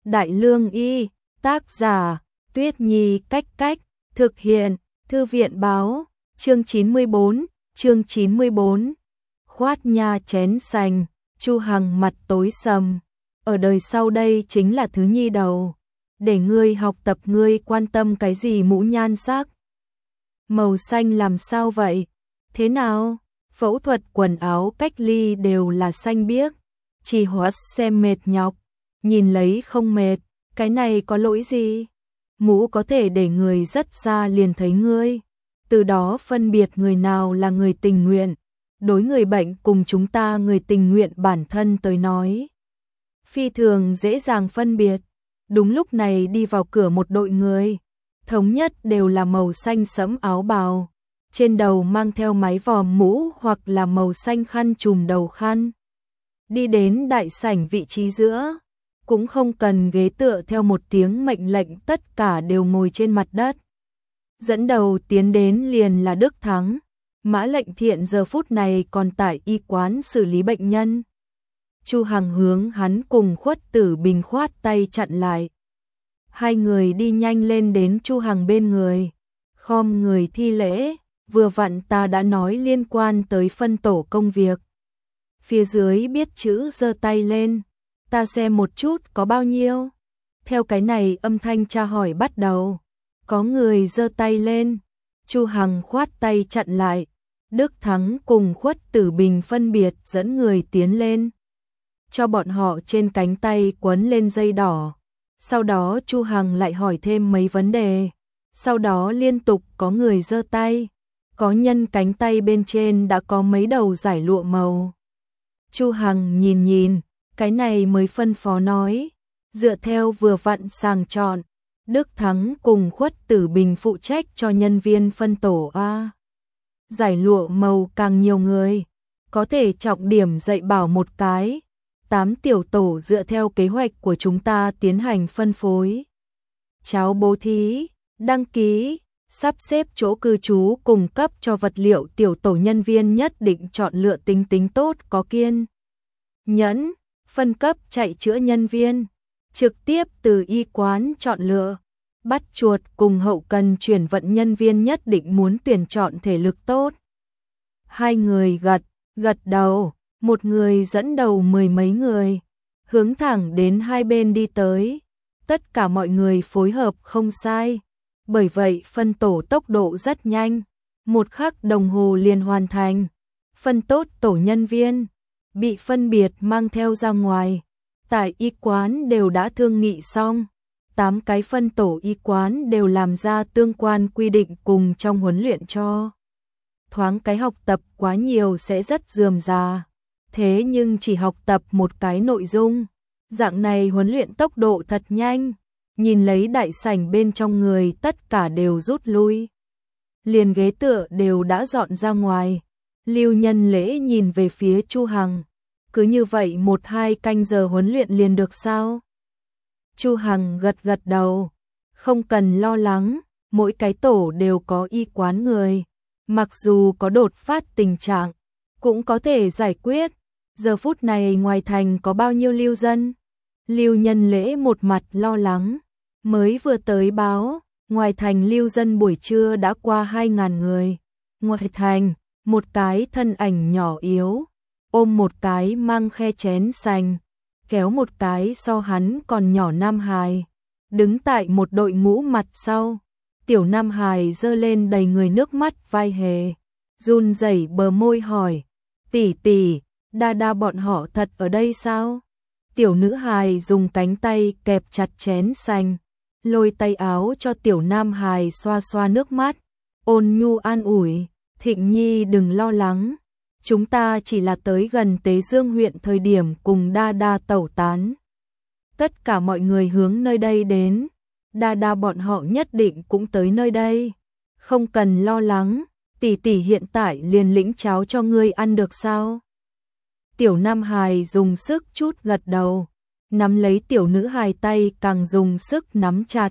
Đại Lương Y, tác giả, Tuyết Nhi Cách Cách, thực hiện, Thư viện báo, chương 94, khoát nha chén sành, Chu Hằng mặt tối sầm, ở đời sau đây chính là thứ nhi đầu, để ngươi học tập ngươi quan tâm cái gì mũ nhan sắc. Màu xanh làm sao vậy? Thế nào? Phẫu thuật quần áo cách ly đều là xanh biếc, chỉ hóa xem mệt nhọc, nhìn lấy không mệt, cái này có lỗi gì? Mũ có thể để người rất xa liền thấy ngươi, từ đó phân biệt người nào là người tình nguyện, đối người bệnh cùng chúng ta người tình nguyện bản thân tới nói. Phi thường dễ dàng phân biệt, đúng lúc này đi vào cửa một đội người, thống nhất đều là màu xanh sẫm áo bào, trên đầu mang theo mái vòm mũ hoặc là màu xanh khăn trùm đầu khăn. Đi đến đại sảnh vị trí giữa, cũng không cần ghế tựa theo một tiếng mệnh lệnh tất cả đều ngồi trên mặt đất. Dẫn đầu tiến đến liền là Đức Thắng, Mã Lệnh Thiện giờ phút này còn tại y quán xử lý bệnh nhân. Chu Hằng hướng hắn cùng Khuất Tử Bình khoát tay chặn lại. Hai người đi nhanh lên đến Chu Hằng bên người, khom người thi lễ, vừa vặn ta đã nói liên quan tới phân tổ công việc. Phía dưới biết chữ giơ tay lên, ta xem một chút có bao nhiêu. Theo cái này âm thanh tra hỏi bắt đầu, có người giơ tay lên, Chu Hằng khoát tay chặn lại, Đức Thắng cùng Khuất Tử Bình phân biệt dẫn người tiến lên, cho bọn họ trên cánh tay quấn lên dây đỏ. Sau đó Chu Hằng lại hỏi thêm mấy vấn đề, sau đó liên tục có người giơ tay, có nhân cánh tay bên trên đã có mấy đầu giải lụa màu. Chu Hằng nhìn, cái này mới phân phó nói, dựa theo vừa vặn sàng chọn, Đức Thắng cùng Khuất Tử Bình phụ trách cho nhân viên phân tổ A. Giải lụa màu càng nhiều người, có thể trọng điểm dạy bảo một cái, 8 tiểu tổ dựa theo kế hoạch của chúng ta tiến hành phân phối. Cháo bố thí, đăng ký, sắp xếp chỗ cư trú cung cấp cho vật liệu tiểu tổ nhân viên nhất định chọn lựa tính tốt có kiên nhẫn, phân cấp chạy chữa nhân viên, trực tiếp từ y quán chọn lựa, bắt chuột cùng hậu cần chuyển vận nhân viên nhất định muốn tuyển chọn thể lực tốt. Hai người gật đầu, một người dẫn đầu mười mấy người, hướng thẳng đến hai bên đi tới. Tất cả mọi người phối hợp không sai, bởi vậy phân tổ tốc độ rất nhanh, 1 khắc đồng hồ liền hoàn thành. Phân tốt tổ nhân viên, bị phân biệt mang theo ra ngoài, tại y quán đều đã thương nghị xong, 8 cái phân tổ y quán đều làm ra tương quan quy định cùng trong huấn luyện cho. Thoáng cái học tập quá nhiều sẽ rất rườm rà, thế nhưng chỉ học tập một cái nội dung, dạng này huấn luyện tốc độ thật nhanh, nhìn lấy đại sảnh bên trong người tất cả đều rút lui. Liền ghế tựa đều đã dọn ra ngoài, Lưu Nhân Lễ nhìn về phía Chu Hằng, cứ như vậy 1-2 canh giờ huấn luyện liền được sao? Chu Hằng gật đầu, không cần lo lắng, mỗi cái tổ đều có y quán người, mặc dù có đột phát tình trạng, cũng có thể giải quyết. Giờ phút này ngoài thành có bao nhiêu lưu dân? Lưu Nhân Lễ một mặt lo lắng, mới vừa tới báo, ngoài thành lưu dân buổi trưa đã qua 2.000 người. Ngoài thành, một cái thân ảnh nhỏ yếu, ôm một cái mang khe chén sành, kéo một cái so hắn còn nhỏ nam hài, đứng tại một đội ngũ mặt sau. Tiểu nam hài giơ lên đầy người nước mắt vai hề, run rẩy bờ môi hỏi, tỷ, đa bọn họ thật ở đây sao? Tiểu nữ hài dùng cánh tay kẹp chặt chén sành, lôi tay áo cho tiểu nam hài xoa xoa nước mắt, ôn nhu an ủi, Thịnh Nhi đừng lo lắng, chúng ta chỉ là tới gần Tế Dương huyện thời điểm cùng đa tẩu tán. Tất cả mọi người hướng nơi đây đến, đa bọn họ nhất định cũng tới nơi đây, không cần lo lắng, tỷ hiện tại liền lĩnh cháo cho ngươi ăn được sao? Tiểu nam hài dùng sức chút gật đầu, nắm lấy tiểu nữ hài tay càng dùng sức nắm chặt,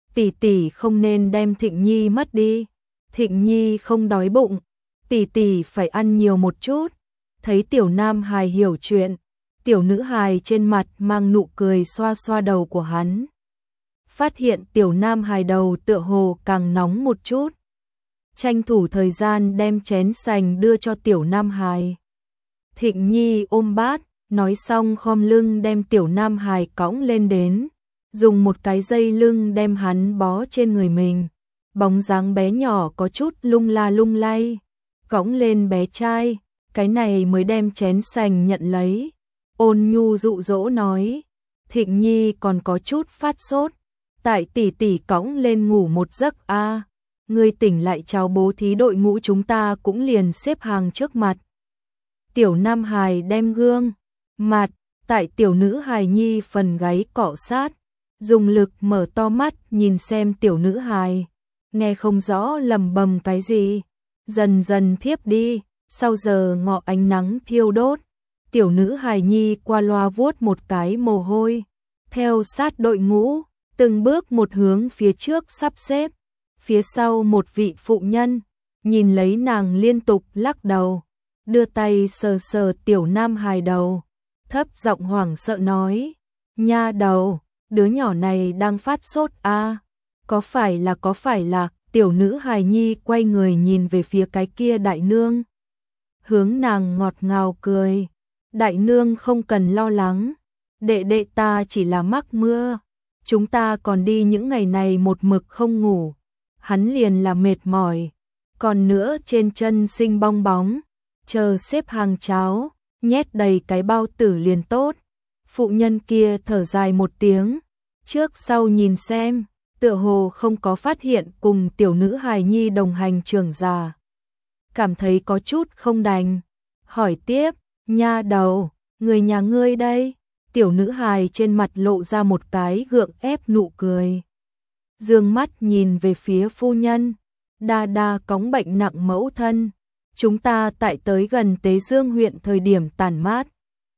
tỷ không nên đem Thịnh Nhi mất đi, Thịnh Nhi không đói bụng, tỷ phải ăn nhiều một chút. Thấy tiểu nam hài hiểu chuyện, Tiểu nữ hài trên mặt mang nụ cười xoa xoa đầu của hắn. Phát hiện tiểu nam hài đầu tựa hồ càng nóng một chút. Tranh thủ thời gian đem chén sành đưa cho tiểu nam hài. Thịnh Nhi ôm bát, nói xong khom lưng đem tiểu nam hài cõng lên đến. Dùng một cái dây lưng đem hắn bó trên người mình. Bóng dáng bé nhỏ có chút lung la lung lay. Cõng lên bé trai, cái này mới đem chén sành nhận lấy. Ôn nhu dụ dỗ nói, Thịnh Nhi còn có chút phát sốt, tại tỷ tỷ cõng lên ngủ một giấc a. Ngươi tỉnh lại chào bố thí đội ngũ chúng ta cũng liền xếp hàng trước mặt. Tiểu nam hài đem gương mặt tại tiểu nữ hài nhi phần gáy cọ sát, dùng lực mở to mắt nhìn xem tiểu nữ hài, nghe không rõ lầm bầm cái gì, dần dần thiếp đi. Sau giờ ngọ ánh nắng thiêu đốt, tiểu nữ hài nhi qua loa vuốt một cái mồ hôi, theo sát đội ngũ, từng bước một hướng phía trước sắp xếp. Phía sau một vị phụ nhân, nhìn lấy nàng liên tục lắc đầu, đưa tay sờ sờ tiểu nam hài đầu, thấp giọng hoảng sợ nói, nha đầu, đứa nhỏ này đang phát sốt a, có phải là, tiểu nữ hài nhi quay người nhìn về phía cái kia đại nương. Hướng nàng ngọt ngào cười, đại nương không cần lo lắng, đệ đệ ta chỉ là mắc mưa, chúng ta còn đi những ngày này một mực không ngủ, hắn liền là mệt mỏi, còn nữa trên chân sinh bong bóng, chờ xếp hàng cháo, nhét đầy cái bao tử liền tốt. Phụ nhân kia thở dài một tiếng, trước sau nhìn xem, tựa hồ không có phát hiện cùng tiểu nữ hài nhi đồng hành trưởng già. Cảm thấy có chút không đành, hỏi tiếp, nha đầu, người nhà ngươi đây? Tiểu nữ hài trên mặt lộ ra một cái gượng ép nụ cười. Dương mắt nhìn về phía phu nhân, đa đa cóng bệnh nặng mẫu thân. Chúng ta tại tới gần Tế Dương huyện thời điểm tàn mát.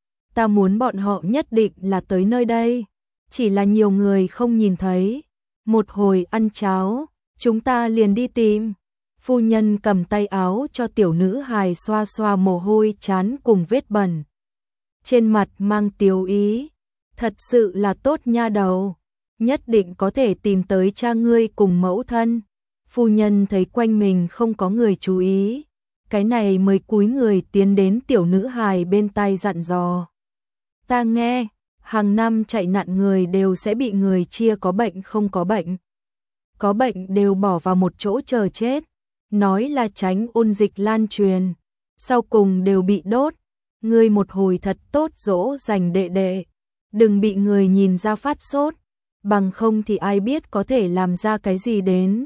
Ta muốn bọn họ nhất định là tới nơi đây, chỉ là nhiều người không nhìn thấy. Một hồi ăn cháo, chúng ta liền đi tìm. Phu nhân cầm tay áo cho tiểu nữ hài xoa xoa mồ hôi chán cùng vết bẩn. Trên mặt mang tiếu ý, thật sự là tốt nha đầu, nhất định có thể tìm tới cha ngươi cùng mẫu thân. Phu nhân thấy quanh mình không có người chú ý, cái này mới cúi người tiến đến tiểu nữ hài bên tai dặn dò. Ta nghe, hàng năm chạy nạn người đều sẽ bị người chia có bệnh không có bệnh. Có bệnh đều bỏ vào một chỗ chờ chết, nói là tránh ôn dịch lan truyền, sau cùng đều bị đốt. Ngươi một hồi thật tốt dỗ dành đệ đệ, đừng bị người nhìn ra phát sốt, bằng không thì ai biết có thể làm ra cái gì đến.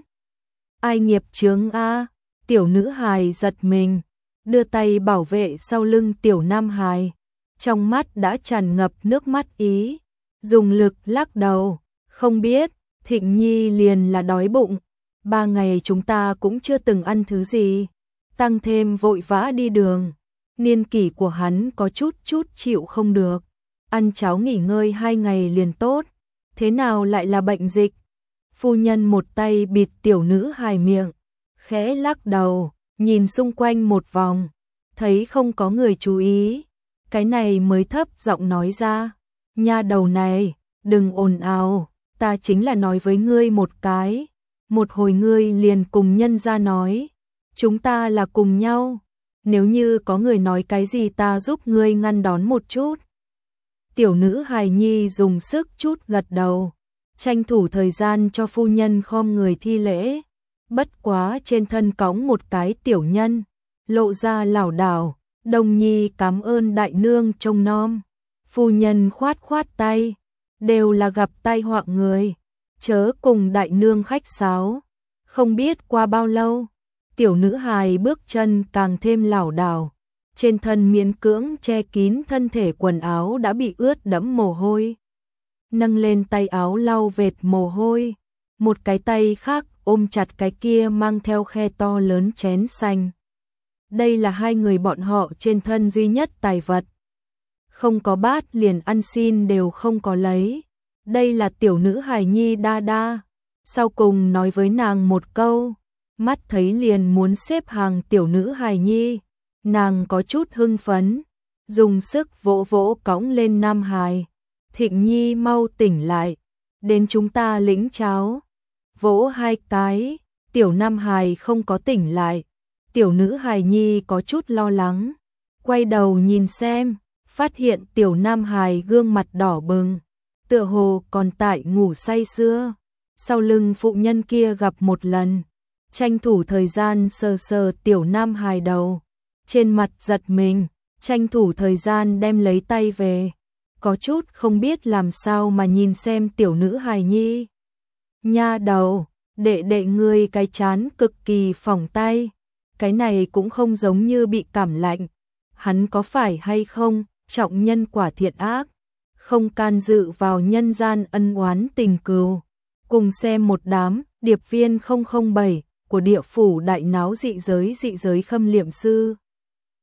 Ai nghiệp chướng a? Tiểu nữ hài giật mình, đưa tay bảo vệ sau lưng tiểu nam hài, trong mắt đã tràn ngập nước mắt ý, dùng lực lắc đầu, không biết. Thịnh Nhi liền là đói bụng, 3 ngày chúng ta cũng chưa từng ăn thứ gì, tăng thêm vội vã đi đường, niên kỷ của hắn có chút chịu không được, ăn cháo nghỉ ngơi 2 ngày liền tốt, thế nào lại là bệnh dịch? Phu nhân một tay bịt tiểu nữ hài miệng, khẽ lắc đầu, nhìn xung quanh một vòng, thấy không có người chú ý, cái này mới thấp giọng nói ra, nha đầu này, đừng ồn ào. Ta chính là nói với ngươi một cái, một hồi ngươi liền cùng nhân ra nói, chúng ta là cùng nhau, nếu như có người nói cái gì ta giúp ngươi ngăn đón một chút. Tiểu nữ hài nhi dùng sức chút gật đầu, tranh thủ thời gian cho phu nhân khom người thi lễ, bất quá trên thân cõng một cái tiểu nhân, lộ ra lảo đảo, Đồng Nhi cảm ơn đại nương trông nom. Phu nhân khoát khoát tay, đều là gặp tai họa người, chớ cùng đại nương khách sáo. Không biết qua bao lâu, tiểu nữ hài bước chân càng thêm lảo đảo, trên thân miễn cưỡng che kín thân thể quần áo đã bị ướt đẫm mồ hôi. Nâng lên tay áo lau vệt mồ hôi, một cái tay khác ôm chặt cái kia mang theo khe to lớn chén xanh. Đây là hai người bọn họ trên thân duy nhất tài vật. Không có bát liền ăn xin đều không có lấy. Đây là tiểu nữ hài nhi đa đa. Sau cùng nói với nàng một câu, mắt thấy liền muốn xếp hàng tiểu nữ hài nhi. Nàng có chút hưng phấn, dùng sức vỗ vỗ cõng lên Nam Hải. Thịnh Nhi mau tỉnh lại, đến chúng ta lĩnh cháo. Vỗ 2 cái, tiểu Nam Hải không có tỉnh lại. Tiểu nữ hài nhi có chút lo lắng, quay đầu nhìn xem, phát hiện tiểu Nam Hải gương mặt đỏ bừng, tựa hồ còn tại ngủ say sưa. Sau lưng phụ nhân kia gặp một lần, tranh thủ thời gian sờ sờ tiểu Nam Hải đầu, trên mặt giật mình, tranh thủ thời gian đem lấy tay về, có chút không biết làm sao mà nhìn xem tiểu nữ hài nhi. Nha đầu, đệ đệ ngươi cái chán cực kỳ phỏng tay, cái này cũng không giống như bị cảm lạnh, hắn có phải hay không trọng nhân quả thiện ác, không can dự vào nhân gian ân oán tình cừu. Cùng xem một đám điệp viên 007 của địa phủ đại náo dị giới khâm liệm sư.